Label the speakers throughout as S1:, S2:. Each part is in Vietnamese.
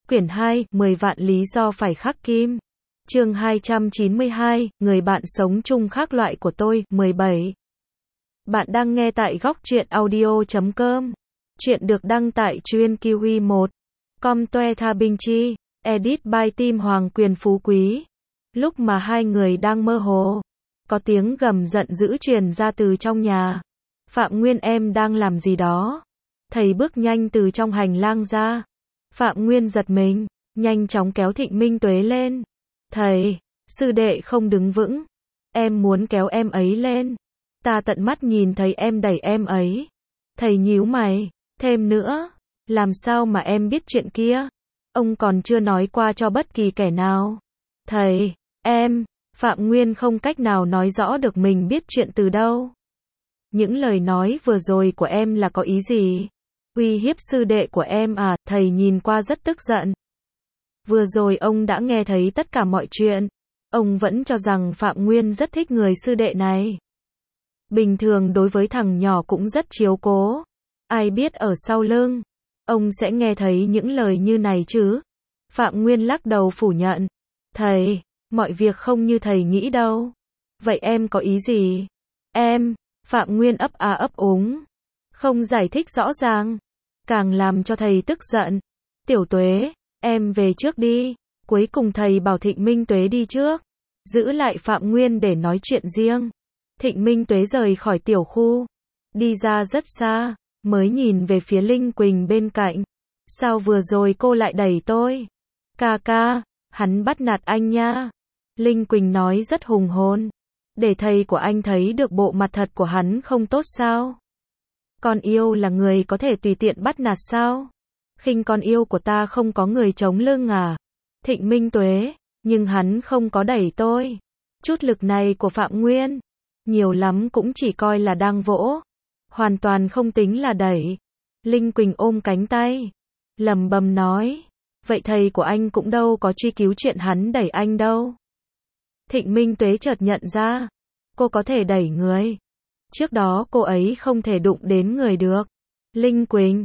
S1: Quyển 2, 10 vạn lý do phải khắc kim. Chương 292, người bạn sống chung khác loại của tôi, 17. Bạn đang nghe tại góc truyện audio.com. Chuyện được đăng tại chuyên Kiwi 1. Com Toe Tha Binh Chi. Edit by Tim Hoàng Quyền Phú Quý. Lúc mà hai người đang mơ hồ, có tiếng gầm giận dữ truyền ra từ trong nhà. Phạm Nguyên, em đang làm gì đó? Thầy bước nhanh từ trong hành lang ra. Phạm Nguyên giật mình, nhanh chóng kéo Thịnh Minh Tuế lên. Thầy, sư đệ không đứng vững. Em muốn kéo em ấy lên. Ta tận mắt nhìn thấy em đẩy em ấy. Thầy nhíu mày, thêm nữa, làm sao mà em biết chuyện kia? Ông còn chưa nói qua cho bất kỳ kẻ nào. Thầy, em, Phạm Nguyên không cách nào nói rõ được mình biết chuyện từ đâu. Những lời nói vừa rồi của em là có ý gì? Uy hiếp sư đệ của em à? Thầy nhìn qua rất tức giận. Vừa rồi ông đã nghe thấy tất cả mọi chuyện. Ông vẫn cho rằng Phạm Nguyên rất thích người sư đệ này. Bình thường đối với thằng nhỏ cũng rất chiếu cố. Ai biết ở sau lưng, ông sẽ nghe thấy những lời như này chứ? Phạm Nguyên lắc đầu phủ nhận. Thầy, mọi việc không như thầy nghĩ đâu. Vậy em có ý gì? Em, Phạm Nguyên ấp a ấp úng, không giải thích rõ ràng, càng làm cho thầy tức giận. Tiểu Tuế, em về trước đi. Cuối cùng thầy bảo Thịnh Minh Tuế đi trước, giữ lại Phạm Nguyên để nói chuyện riêng. Thịnh Minh Tuế rời khỏi tiểu khu, đi ra rất xa, mới nhìn về phía Linh Quỳnh bên cạnh. Sao vừa rồi cô lại đẩy tôi? Ca ca, hắn bắt nạt anh nha. Linh Quỳnh nói rất hùng hồn. Để thầy của anh thấy được bộ mặt thật của hắn không tốt sao? Con yêu là người có thể tùy tiện bắt nạt sao? Khinh con yêu của ta không có người chống lưng à? Thịnh Minh Tuế, nhưng hắn không có đẩy tôi. Chút lực này của Phạm Nguyên, nhiều lắm cũng chỉ coi là đang vỗ, hoàn toàn không tính là đẩy. Linh Quỳnh ôm cánh tay, lẩm bẩm nói, vậy thầy của anh cũng đâu có truy cứu chuyện hắn đẩy anh đâu. Thịnh Minh Tuế chợt nhận ra, cô có thể đẩy người. Trước đó cô ấy không thể đụng đến người được. Linh Quỳnh,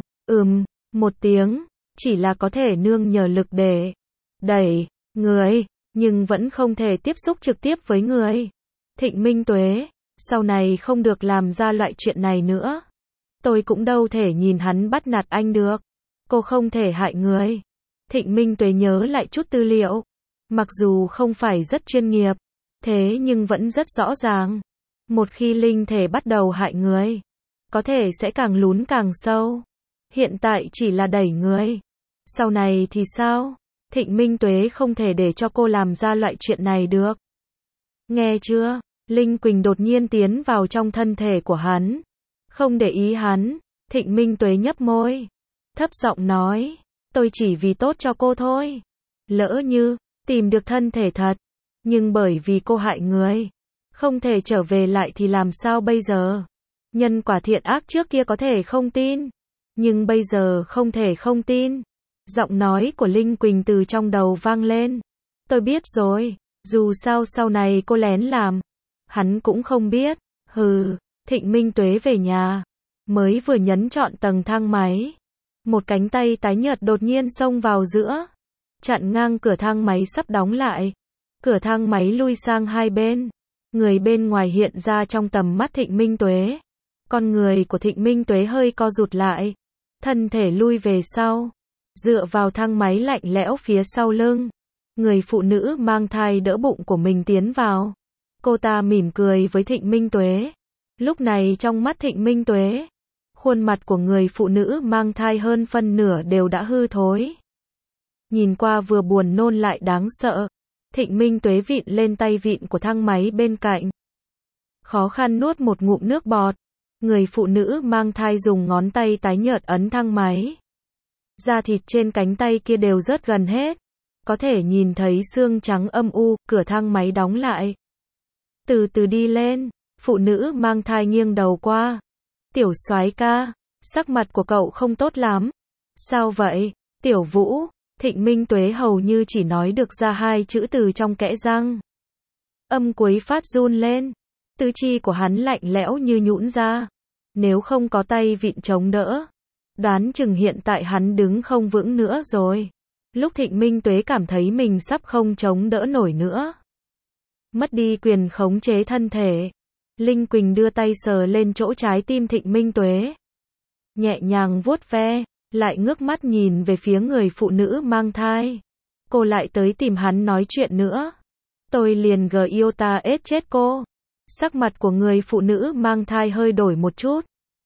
S1: một tiếng, chỉ là có thể nương nhờ lực để đẩy người, nhưng vẫn không thể tiếp xúc trực tiếp với người. Thịnh Minh Tuế, sau này không được làm ra loại chuyện này nữa. Tôi cũng đâu thể nhìn hắn bắt nạt anh được. Cô không thể hại người. Thịnh Minh Tuế nhớ lại chút tư liệu. Mặc dù không phải rất chuyên nghiệp, thế nhưng vẫn rất rõ ràng. Một khi linh thể bắt đầu hại người, có thể sẽ càng lún càng sâu. Hiện tại chỉ là đẩy người. Sau này thì sao? Thịnh Minh Tuế không thể để cho cô làm ra loại chuyện này được. Nghe chưa? Linh Quỳnh đột nhiên tiến vào trong thân thể của hắn. Không để ý hắn. Thịnh Minh Tuế nhấp môi, thấp giọng nói, tôi chỉ vì tốt cho cô thôi. Lỡ như tìm được thân thể thật, nhưng bởi vì cô hại người, không thể trở về lại thì làm sao bây giờ? Nhân quả thiện ác trước kia có thể không tin, nhưng bây giờ không thể không tin. Giọng nói của Linh Quỳnh từ trong đầu vang lên. Tôi biết rồi, dù sao sau này cô lén làm, hắn cũng không biết. Hừ. Thịnh Minh Tuế về nhà, mới vừa nhấn chọn tầng thang máy, một cánh tay tái nhợt đột nhiên xông vào giữa, chặn ngang cửa thang máy sắp đóng lại. Cửa thang máy lui sang hai bên, người bên ngoài hiện ra trong tầm mắt Thịnh Minh Tuế. Con người của Thịnh Minh Tuế hơi co rụt lại, thân thể lui về sau, dựa vào thang máy lạnh lẽo phía sau lưng. Người phụ nữ mang thai đỡ bụng của mình tiến vào. Cô ta mỉm cười với Thịnh Minh Tuế. Lúc này trong mắt Thịnh Minh Tuế, khuôn mặt của người phụ nữ mang thai hơn phân nửa đều đã hư thối. Nhìn qua vừa buồn nôn lại đáng sợ. Thịnh Minh Tuế vịn lên tay vịn của thang máy bên cạnh, khó khăn nuốt một ngụm nước bọt. Người phụ nữ mang thai dùng ngón tay tái nhợt ấn thang máy. Da thịt trên cánh tay kia đều rớt gần hết, có thể nhìn thấy xương trắng âm u. Cửa thang máy đóng lại. Từ từ đi lên. Phụ nữ mang thai nghiêng đầu qua. Tiểu soái ca, sắc mặt của cậu không tốt lắm. Sao vậy? Tiểu Vũ. Thịnh Minh Tuế hầu như chỉ nói được ra hai chữ từ trong kẽ răng. Âm cuối phát run lên. Tứ chi của hắn lạnh lẽo như nhũn ra. Nếu không có tay vịn chống đỡ, đoán chừng hiện tại hắn đứng không vững nữa rồi. Lúc Thịnh Minh Tuế cảm thấy mình sắp không chống đỡ nổi nữa, mất đi quyền khống chế thân thể, Linh Quỳnh đưa tay sờ lên chỗ trái tim Thịnh Minh Tuế, nhẹ nhàng vuốt ve, lại ngước mắt nhìn về phía người phụ nữ mang thai. Cô lại tới tìm hắn nói chuyện nữa. Tôi liền yêu ta ết chết cô. Sắc mặt của người phụ nữ mang thai hơi đổi một chút.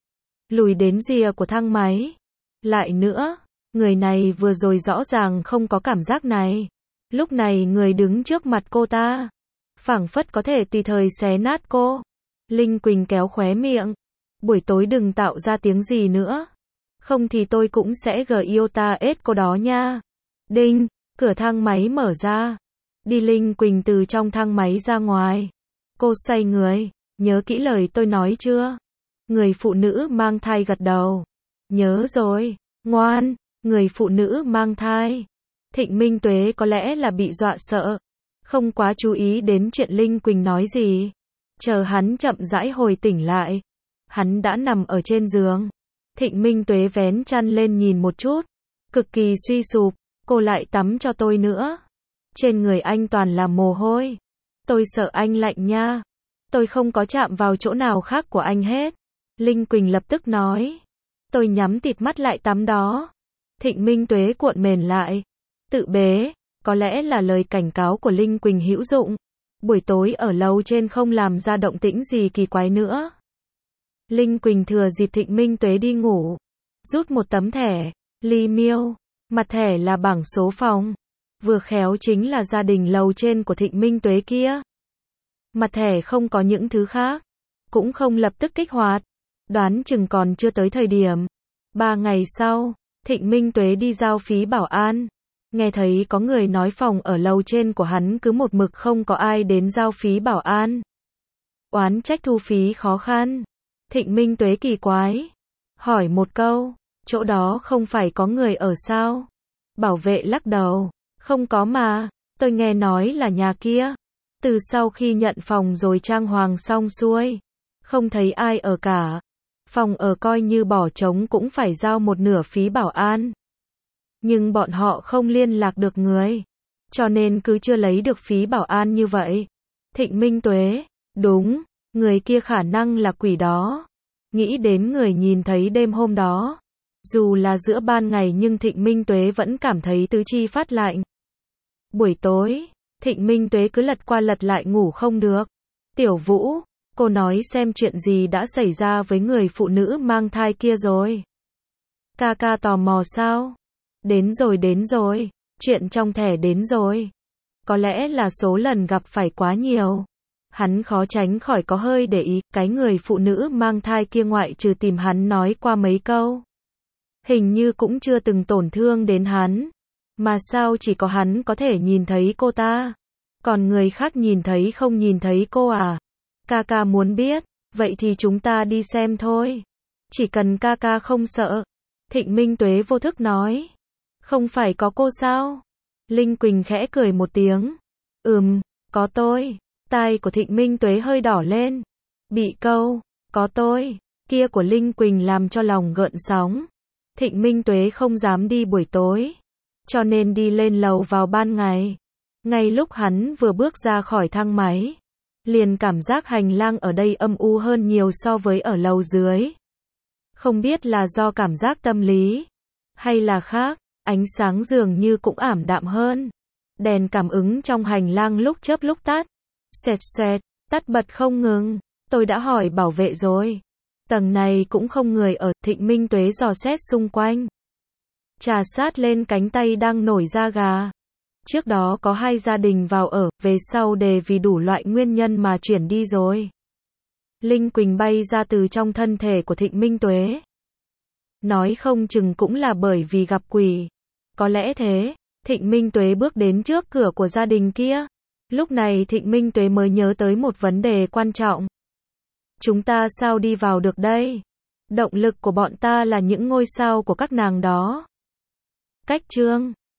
S1: Lùi đến rìa của thang máy. Lại nữa, người này vừa rồi rõ ràng không có cảm giác này. Lúc này người đứng trước mặt cô ta, phảng phất có thể tùy thời xé nát cô. Linh Quỳnh kéo khóe miệng. Buổi tối đừng tạo ra tiếng gì nữa. Không thì tôi cũng sẽ yêu ta ết cô đó nha. Đinh, cửa thang máy mở ra. Đi Linh Quỳnh từ trong thang máy ra ngoài. Cô xoay người, nhớ kỹ lời tôi nói chưa? Người phụ nữ mang thai gật đầu. Nhớ rồi, ngoan, người phụ nữ mang thai. Thịnh Minh Tuế có lẽ là bị dọa sợ, không quá chú ý đến chuyện Linh Quỳnh nói gì. Chờ hắn chậm rãi hồi tỉnh lại, hắn đã nằm ở trên giường. Thịnh Minh Tuế vén chăn lên nhìn một chút, cực kỳ suy sụp. Cô lại tắm cho tôi nữa. Trên người anh toàn là mồ hôi. Tôi sợ anh lạnh nha. Tôi không có chạm vào chỗ nào khác của anh hết. Linh Quỳnh lập tức nói. Tôi nhắm tịt mắt lại tắm đó. Thịnh Minh Tuế cuộn mền lại. Tự bế. Có lẽ là lời cảnh cáo của Linh Quỳnh hữu dụng. Buổi tối ở lầu trên không làm ra động tĩnh gì kỳ quái nữa. Linh Quỳnh thừa dịp Thịnh Minh Tuế đi ngủ, rút một tấm thẻ, Ly Miêu. Mặt thẻ là bảng số phòng. Vừa khéo chính là gia đình lầu trên của Thịnh Minh Tuế kia. Mặt thẻ không có những thứ khác, cũng không lập tức kích hoạt. Đoán chừng còn chưa tới thời điểm. 3 ngày sau, Thịnh Minh Tuế đi giao phí bảo an. Nghe thấy có người nói phòng ở lầu trên của hắn cứ một mực không có ai đến giao phí bảo an. Oán trách thu phí khó khăn. Thịnh Minh Tuế kỳ quái. Hỏi một câu, chỗ đó không phải có người ở sao? Bảo vệ lắc đầu. Không có mà, tôi nghe nói là nhà kia. Từ sau khi nhận phòng rồi trang hoàng xong xuôi, không thấy ai ở cả. Phòng ở coi như bỏ trống cũng phải giao một nửa phí bảo an. Nhưng bọn họ không liên lạc được người, cho nên cứ chưa lấy được phí bảo an như vậy. Thịnh Minh Tuế, đúng, người kia khả năng là quỷ đó. Nghĩ đến người nhìn thấy đêm hôm đó. Dù là giữa ban ngày nhưng Thịnh Minh Tuế vẫn cảm thấy tứ chi phát lạnh. Buổi tối, Thịnh Minh Tuế cứ lật qua lật lại ngủ không được. Tiểu Vũ, cô nói xem chuyện gì đã xảy ra với người phụ nữ mang thai kia rồi. Ca ca tò mò sao? Đến rồi, chuyện trong thẻ đến rồi. Có lẽ là số lần gặp phải quá nhiều. Hắn khó tránh khỏi có hơi để ý, cái người phụ nữ mang thai kia ngoại trừ tìm hắn nói qua mấy câu. Hình như cũng chưa từng tổn thương đến hắn. Mà sao chỉ có hắn có thể nhìn thấy cô ta? Còn người khác nhìn thấy không nhìn thấy cô à? Ca ca muốn biết, vậy thì chúng ta đi xem thôi. Chỉ cần ca ca không sợ. Thịnh Minh Tuế vô thức nói. Không phải có cô sao? Linh Quỳnh khẽ cười một tiếng. Có tôi. Tai của Thịnh Minh Tuế hơi đỏ lên. Bị câu, có tôi, kia của Linh Quỳnh làm cho lòng gợn sóng. Thịnh Minh Tuế không dám đi buổi tối, cho nên đi lên lầu vào ban ngày. Ngay lúc hắn vừa bước ra khỏi thang máy, liền cảm giác hành lang ở đây âm u hơn nhiều so với ở lầu dưới. Không biết là do cảm giác tâm lý, hay là khác, ánh sáng dường như cũng ảm đạm hơn. Đèn cảm ứng trong hành lang lúc chớp lúc tắt. Xoẹt xoẹt, tắt bật không ngừng. Tôi đã hỏi bảo vệ rồi. Tầng này cũng không người ở. Thịnh Minh Tuế dò xét xung quanh. Trà sát lên cánh tay đang nổi da gà. Trước đó có 2 gia đình vào ở, về sau đề vì đủ loại nguyên nhân mà chuyển đi rồi. Linh Quỳnh bay ra từ trong thân thể của Thịnh Minh Tuế. Nói không chừng cũng là bởi vì gặp quỷ. Có lẽ thế. Thịnh Minh Tuế bước đến trước cửa của gia đình kia. Lúc này Thịnh Minh Tuế mới nhớ tới một vấn đề quan trọng. Chúng ta sao đi vào được đây? Động lực của bọn ta là những ngôi sao của các nàng đó. Cách chương